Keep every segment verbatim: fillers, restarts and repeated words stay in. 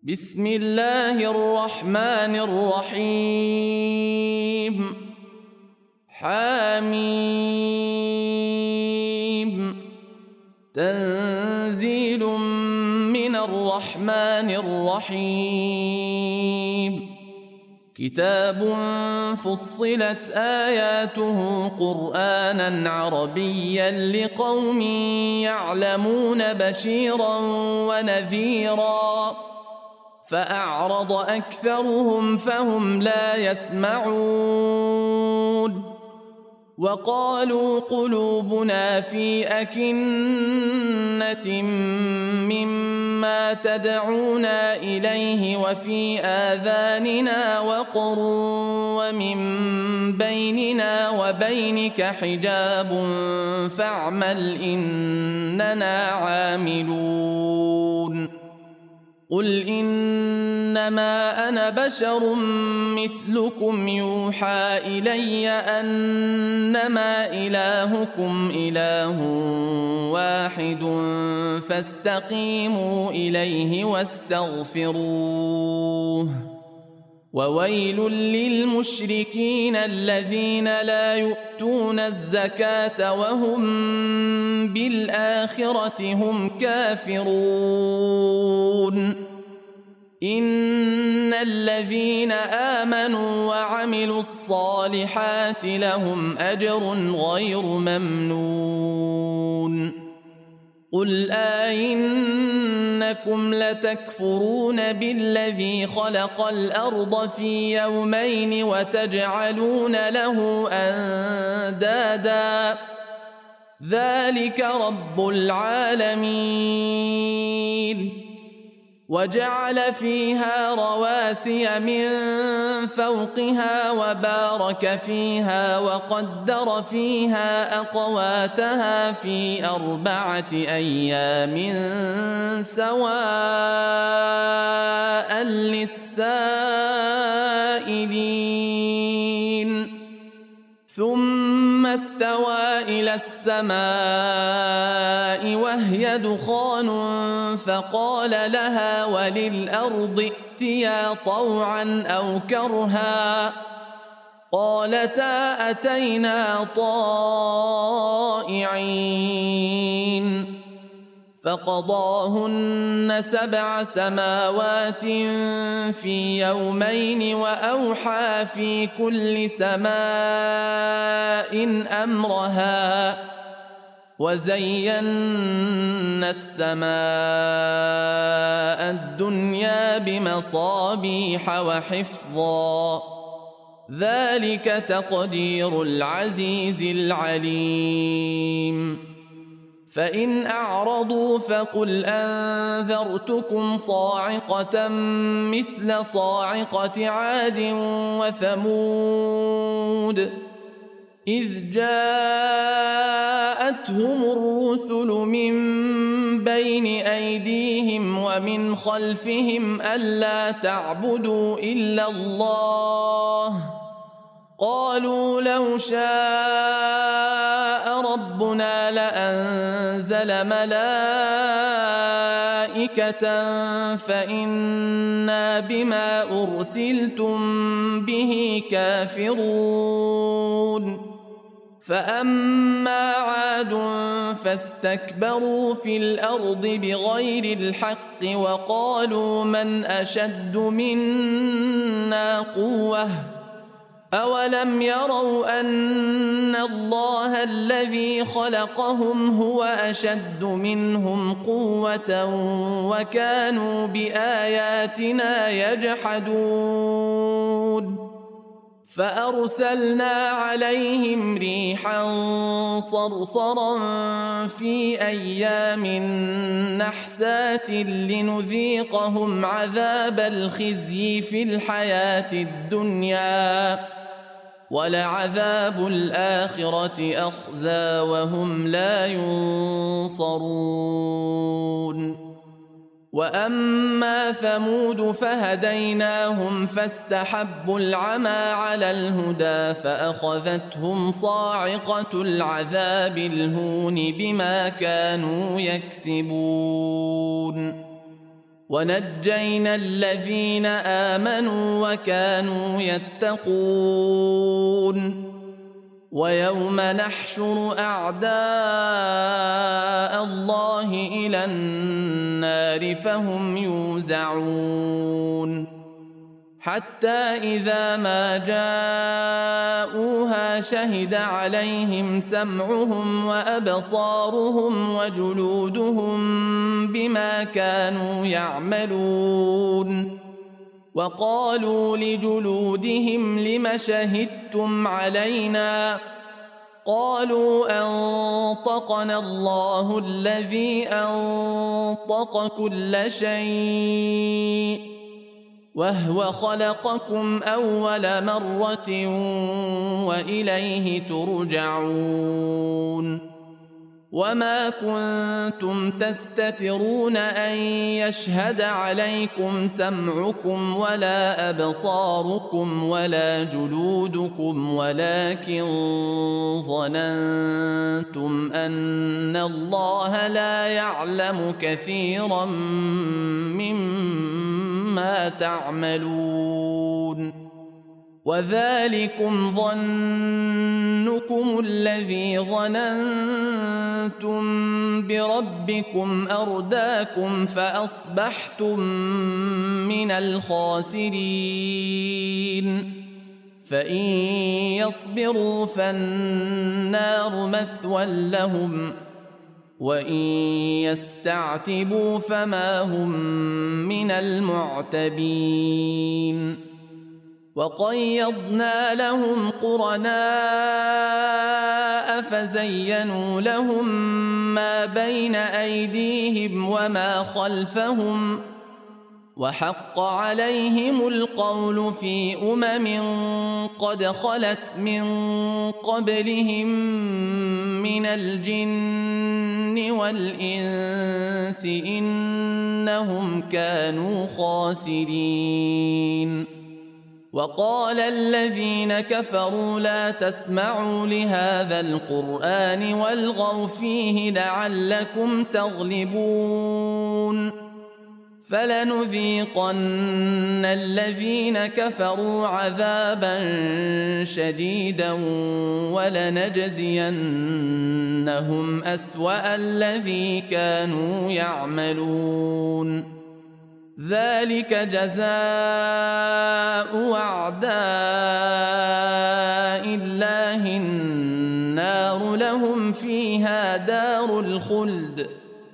بسم الله الرحمن الرحيم حميم تنزيل من الرحمن الرحيم كتاب فصلت آياته قرآنا عربيا لقوم يعلمون بشيرا ونذيرا فأعرض أكثرهم فهم لا يسمعون وقالوا قلوبنا في أكنة مما تدعونا إليه وفي آذاننا وقر ومن بيننا وبينك حجاب فاعمل إننا عاملون قل إنما أنا بشر مثلكم يوحى إلي أنما إلهكم إله واحد فاستقيموا إليه واستغفروه وويل للمشركين الذين لا يؤتون الزكاة وهم بالآخرة هم كافرون إن الذين آمنوا وعملوا الصالحات لهم أجر غير ممنون قل آئنكم لتكفرون بالذي خلق الأرض في يومين وتجعلون له أندادا ذلك رب العالمين وجعل فيها رواسي من فوقها وبارك فيها وقدر فيها أقواتها في أربعة أيام سواء للسائلين ثم استوى إلى السماء وهي دخان فقال لها وللأرض ائتيا طوعا أو كرها قالتا أتينا طائعين فقضاهن سبع سماوات في يومين وأوحى في كل سماء أمرها وزينا السماء الدنيا بمصابيح وحفظا ذلك تقدير العزيز العليم فإن أعرضوا فقل أنذرتكم صاعقة مثل صاعقة عاد وثمود إذ جاءتهم الرسل من بين أيديهم ومن خلفهم ألا تعبدوا إلا الله قالوا لو شاء ربنا لأنزل ملائكة فإنا بما أرسلتم به كافرون فأما عاد فاستكبروا في الأرض بغير الحق وقالوا من أشد منا قوة أولم يروا أن الله الذي خلقهم هو أشد منهم قوة وكانوا بآياتنا يجحدون فأرسلنا عليهم ريحا صرصرا في أيام نحسات لنذيقهم عذاب الخزي في الحياة الدنيا ولعذاب الآخرة أخزى وهم لا ينصرون وأما ثمود فهديناهم فاستحبوا العمى على الهدى فأخذتهم صاعقة العذاب الهون بما كانوا يكسبون ونجينا الذين آمنوا وكانوا يتقون ويوم نحشر أعداء الله إلى النار فهم يوزعون حتى إذا ما جاءوها شهد عليهم سمعهم وأبصارهم وجلودهم بما كانوا يعملون وقالوا لجلودهم لم شهدتم علينا قالوا أنطقنا الله الذي أنطق كل شيء وهو خلقكم أول مرة وإليه ترجعون وما كنتم تستترون أن يشهد عليكم سمعكم ولا أبصاركم ولا جلودكم ولكن ظننتم أن الله لا يعلم كثيرا مما تعملون وذلكم ظنكم الذي ظننتم بربكم أرداكم فأصبحتم من الخاسرين فإن يصبروا فالنار مثوى لهم وإن يستعتبوا فما هم من المعتبين وقيضنا لهم قرناء فزينوا لهم ما بين أيديهم وما خلفهم وحق عليهم القول في أمم قد خلت من قبلهم من الجن والإنس إنهم كانوا خاسرين وقال الذين كفروا لا تسمعوا لهذا القرآن والغوا فيه لعلكم تغلبون فلنذيقن الذين كفروا عذابا شديدا ولنجزينهم أسوأ الذي كانوا يعملون ذلك جزاء أعداء الله النار لهم فيها دار الخلد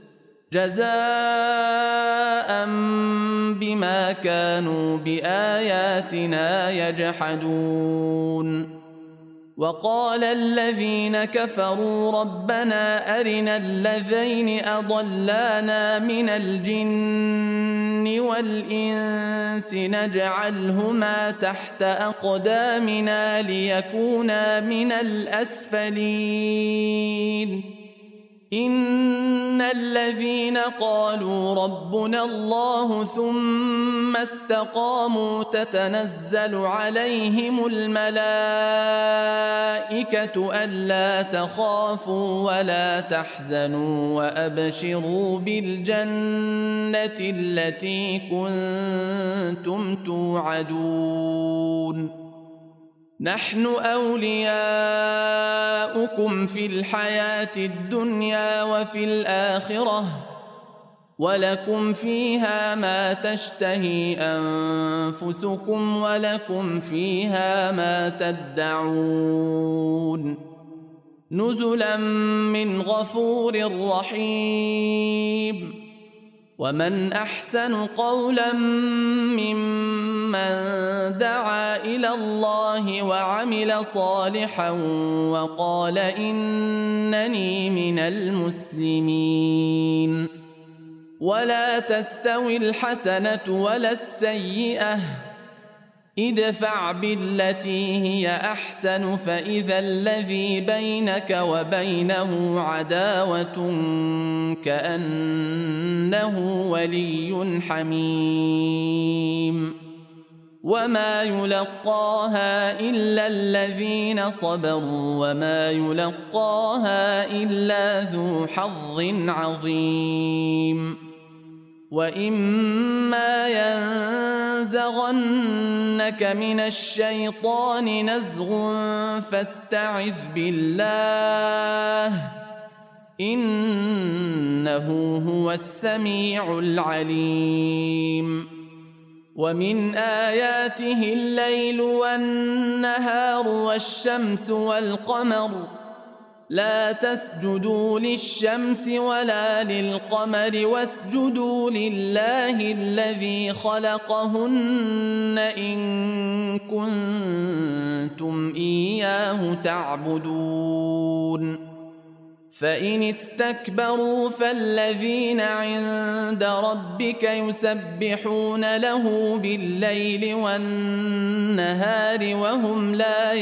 جزاء بما كانوا بآياتنا يجحدون وقال الذين كفروا ربنا أرنا الذين أضلانا من الجن والإنس نجعلهما تحت أقدامنا ليكونا من الأسفلين إن الذين قالوا ربنا الله ثم استقاموا تتنزل عليهم الملائكة ألا تخافوا ولا تحزنوا وأبشروا بالجنة التي كنتم توعدون نحن أولياؤكم في الحياة الدنيا وفي الآخرة ولكم فيها ما تشتهي أنفسكم ولكم فيها ما تدعون نزلا من غفور رحيم ومن أحسن قولا ممن دعا إلى الله وعمل صالحا وقال إنني من المسلمين ولا تستوي الحسنة ولا السيئة ادفع بالتي هي أحسن فإذا الذي بينك وبينه عداوة كأنه ولي حميم وما يلقاها إلا الذين صبروا وما يلقاها إلا ذو حظ عظيم وإما ينزغنك من الشيطان نزغ فاستعذ بالله إنه هو السميع العليم ومن آياته الليل والنهار والشمس والقمر لا تسجدوا للشمس ولا للقمر واسجدوا لله الذي خلقهن إن كنتم إياه تعبدون فإن استكبروا فالذين عند ربك يسبحون له بالليل والنهار وهم لا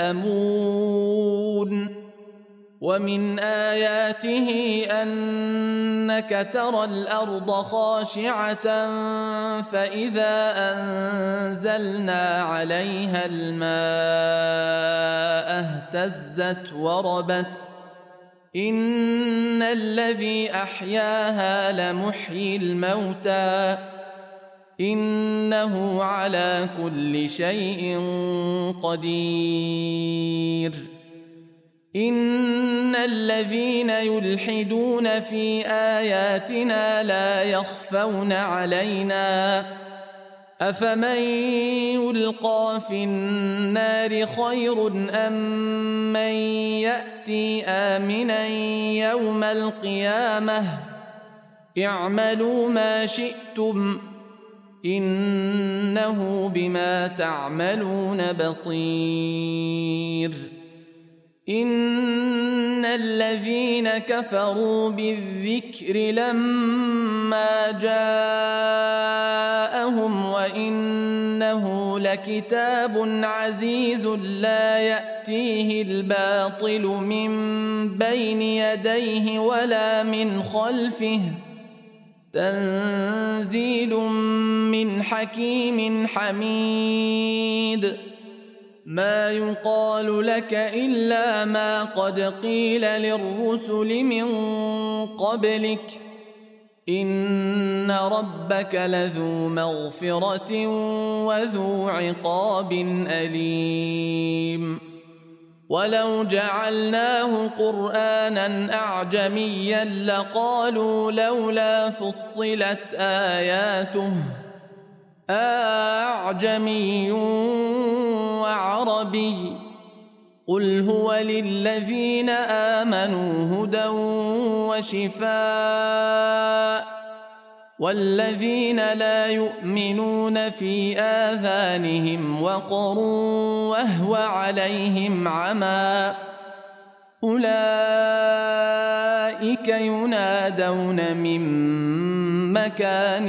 يسأمون ومن آياته أنك ترى الأرض خاشعة فإذا أنزلنا عليها الماء اهتزت وربت إن الذي أحياها لمحيي الموتى إنه على كل شيء قدير إن الذين يلحدون في آياتنا لا يخفون علينا أفمن يلقى في النار خير أم من يأتي آمنا يوم القيامة اعملوا ما شئتم إنه بما تعملون بصير إن الذين كفروا بالذكر لما جاءهم وإنه لكتاب عزيز لا يأتيه الباطل من بين يديه ولا من خلفه تنزيل من حكيم حميد ما يقال لك إلا ما قد قيل للرسل من قبلك إن ربك لذو مغفرة وذو عقاب أليم ولو جعلناه قرآنا أعجميا لقالوا لولا فصلت آياته أعجمي وعربي قل هو للذين آمنوا هدى وشفاء والذين لا يؤمنون في آذانهم وقر وهو عليهم عمى أولئك ينادون من مكان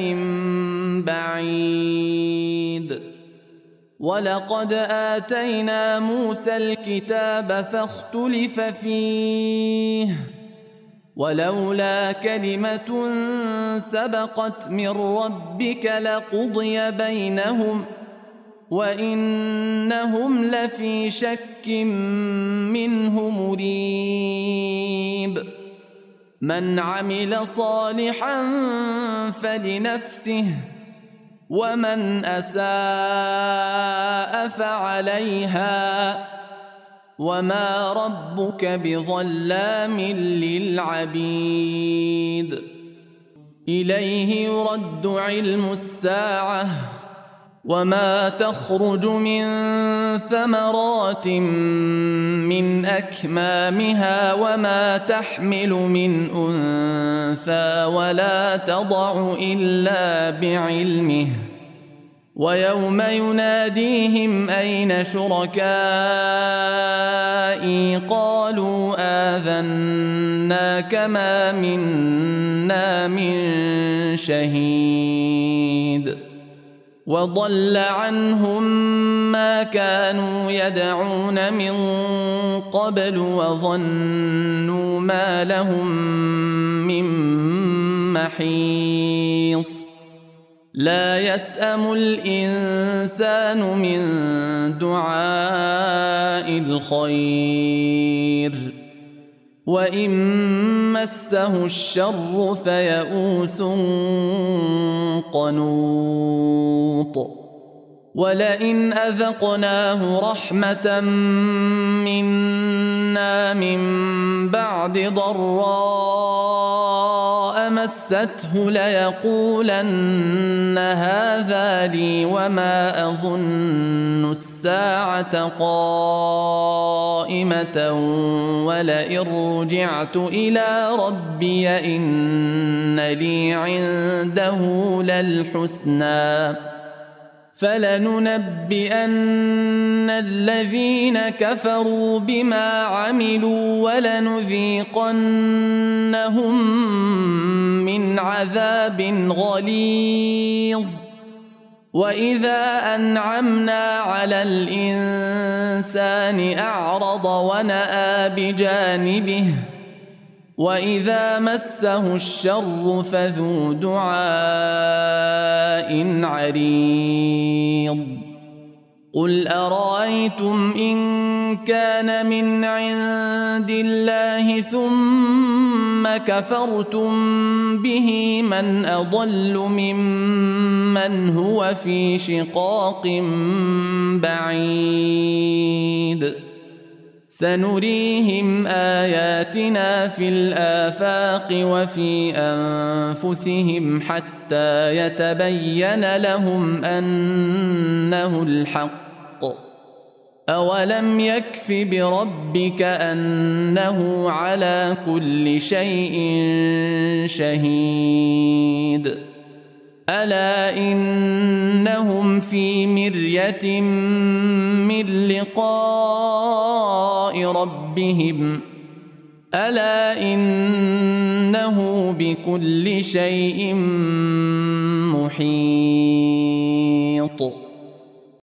بعيد ولقد آتينا موسى الكتاب فاختلف فيه ولولا كلمة سبقت من ربك لقضي بينهم وإنهم لفي شك منه مريب من عمل صالحا فلنفسه ومن أساء فعليها وما ربك بظلام للعبيد إليه يرد علم الساعة وما تخرج من ثمرات من أكمامها وما تحمل من أنثى ولا تضع إلا بعلمه ويوم يناديهم أين شركائي قالوا آذناك ما منا من شهيد وضل عنهم ما كانوا يدعون من قبل وظنوا ما لهم من محيص لا يسأم الإنسان من دعاء الخير وإن مسه الشر فيئوس قنوط ولئن أذقناه رحمة منا من بعد ضراء مسته ليقولن هذا لي وما أظن الساعة قائمة ولئن رجعت إلى ربي إن لي عنده للحسنى فلننبئن الذين كفروا بما عملوا ولنذيقنهم من عذاب غليظ وإذا أنعمنا على الإنسان أعرض ونأى بجانبه وإذا مسه الشر فذو دعاء عريض قل أرأيتم إن كان من عند الله ثم كفرتم به من أضل ممن هو في شقاق بعيد سنريهم آياتنا في الآفاق وفي أنفسهم حتى يتبين لهم أنه الحق أولم يكف بربك أنه على كل شيء شهيد ألا إنهم في مرية من لقاء ربهم ألا إنه بكل شيء محيط